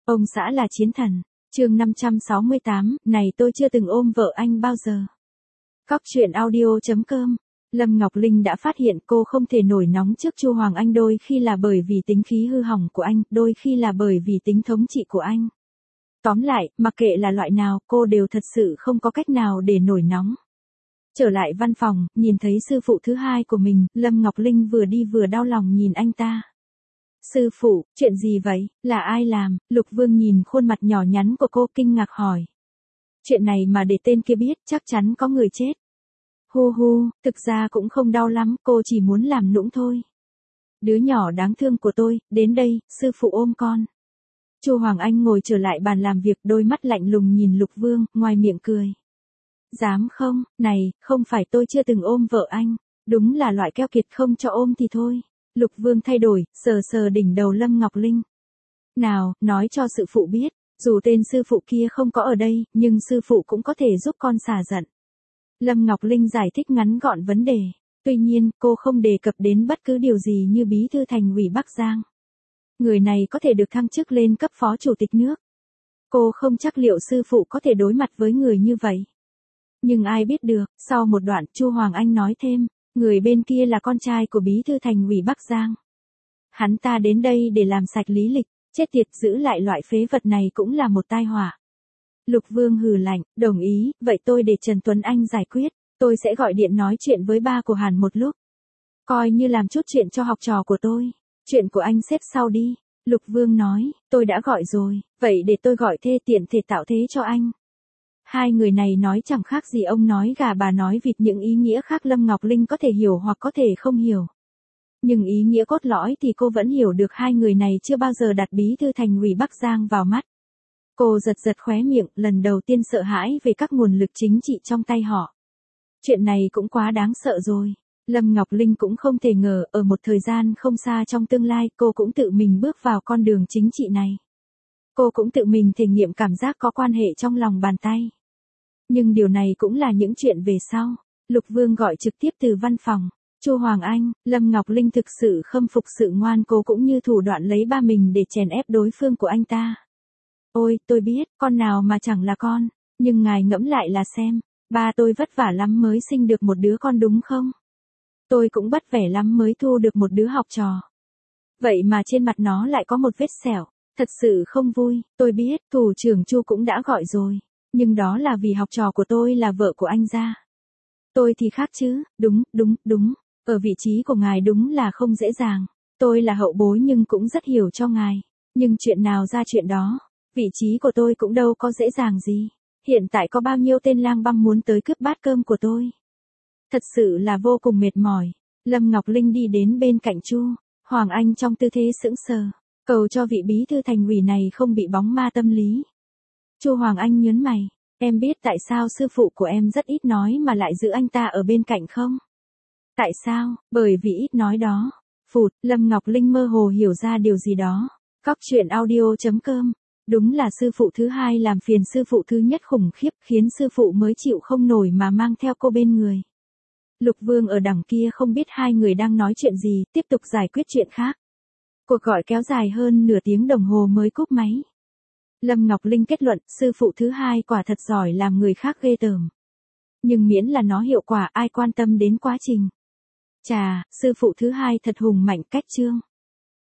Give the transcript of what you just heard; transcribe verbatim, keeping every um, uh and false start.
Ông xã là chiến thần. Chương năm trăm sáu mươi tám, này tôi chưa từng ôm vợ anh bao giờ. Cóc truyện audio chấm com. Lâm Ngọc Linh đã phát hiện cô không thể nổi nóng trước Chu Hoàng Anh, đôi khi là bởi vì tính khí hư hỏng của anh, đôi khi là bởi vì tính thống trị của anh. Tóm lại, mặc kệ là loại nào, cô đều thật sự không có cách nào để nổi nóng. Trở lại văn phòng, nhìn thấy sư phụ thứ hai của mình, Lâm Ngọc Linh vừa đi vừa đau lòng nhìn anh ta. Sư phụ, chuyện gì vậy, là ai làm? Lục Vương nhìn khuôn mặt nhỏ nhắn của cô kinh ngạc hỏi. Chuyện này mà để tên kia biết, chắc chắn có người chết. Hu hu, thực ra cũng không đau lắm, cô chỉ muốn làm nũng thôi. Đứa nhỏ đáng thương của tôi, đến đây, sư phụ ôm con. Chu Hoàng Anh ngồi trở lại bàn làm việc, đôi mắt lạnh lùng nhìn Lục Vương, ngoài miệng cười. Dám không, này, không phải tôi chưa từng ôm vợ anh, đúng là loại keo kiệt không cho ôm thì thôi. Lục Vương thay đổi, sờ sờ đỉnh đầu Lâm Ngọc Linh. Nào, nói cho sư phụ biết, dù tên sư phụ kia không có ở đây, nhưng sư phụ cũng có thể giúp con xả giận. Lâm Ngọc Linh giải thích ngắn gọn vấn đề. Tuy nhiên, cô không đề cập đến bất cứ điều gì như bí thư thành ủy Bắc Giang. Người này có thể được thăng chức lên cấp phó chủ tịch nước. Cô không chắc liệu sư phụ có thể đối mặt với người như vậy. Nhưng ai biết được, sau một đoạn, Chu Hoàng Anh nói thêm, người bên kia là con trai của bí thư thành ủy Bắc Giang. Hắn ta đến đây để làm sạch lý lịch, chết tiệt, giữ lại loại phế vật này cũng là một tai họa. Lục Vương hừ lạnh, đồng ý, vậy tôi để Trần Tuấn Anh giải quyết, tôi sẽ gọi điện nói chuyện với ba của Hàn một lúc. Coi như làm chút chuyện cho học trò của tôi, chuyện của anh xếp sau đi. Lục Vương nói, tôi đã gọi rồi, vậy để tôi gọi thê tiện thể tạo thế cho anh. Hai người này nói chẳng khác gì ông nói gà bà nói vịt, những ý nghĩa khác Lâm Ngọc Linh có thể hiểu hoặc có thể không hiểu. Nhưng ý nghĩa cốt lõi thì cô vẫn hiểu được, hai người này chưa bao giờ đặt bí thư thành ủy Bắc Giang vào mắt. Cô giật giật khóe miệng, lần đầu tiên sợ hãi về các nguồn lực chính trị trong tay họ. Chuyện này cũng quá đáng sợ rồi. Lâm Ngọc Linh cũng không thể ngờ, ở một thời gian không xa trong tương lai, cô cũng tự mình bước vào con đường chính trị này. Cô cũng tự mình thể nghiệm cảm giác có quan hệ trong lòng bàn tay. Nhưng điều này cũng là những chuyện về sau. Lục Vương gọi trực tiếp từ văn phòng. Chu Hoàng Anh, Lâm Ngọc Linh thực sự khâm phục sự ngoan cố cũng như thủ đoạn lấy ba mình để chèn ép đối phương của anh ta. Ôi, tôi biết, con nào mà chẳng là con, nhưng ngài ngẫm lại là xem, ba tôi vất vả lắm mới sinh được một đứa con đúng không? Tôi cũng vất vẻ lắm mới thu được một đứa học trò. Vậy mà trên mặt nó lại có một vết sẹo, thật sự không vui. Tôi biết, thủ trưởng Chu cũng đã gọi rồi, nhưng đó là vì học trò của tôi là vợ của anh ra. Tôi thì khác chứ, đúng, đúng, đúng, ở vị trí của ngài đúng là không dễ dàng. Tôi là hậu bối nhưng cũng rất hiểu cho ngài, nhưng chuyện nào ra chuyện đó. Vị trí của tôi cũng đâu có dễ dàng gì. Hiện tại có bao nhiêu tên lang băm muốn tới cướp bát cơm của tôi. Thật sự là vô cùng mệt mỏi. Lâm Ngọc Linh đi đến bên cạnh Chu Hoàng Anh trong tư thế sững sờ, cầu cho vị bí thư thành ủy này không bị bóng ma tâm lý. Chu Hoàng Anh nhớn mày, em biết tại sao sư phụ của em rất ít nói mà lại giữ anh ta ở bên cạnh không? Tại sao? Bởi vì ít nói đó. Phụt, Lâm Ngọc Linh mơ hồ hiểu ra điều gì đó. Cóc truyện audio chấm com. Đúng là sư phụ thứ hai làm phiền sư phụ thứ nhất khủng khiếp, khiến sư phụ mới chịu không nổi mà mang theo cô bên người. Lục Vương ở đằng kia không biết hai người đang nói chuyện gì, tiếp tục giải quyết chuyện khác. Cuộc gọi kéo dài hơn nửa tiếng đồng hồ mới cúp máy. Lâm Ngọc Linh kết luận, sư phụ thứ hai quả thật giỏi làm người khác ghê tởm. Nhưng miễn là nó hiệu quả, ai quan tâm đến quá trình. Chà, sư phụ thứ hai thật hùng mạnh cách trương.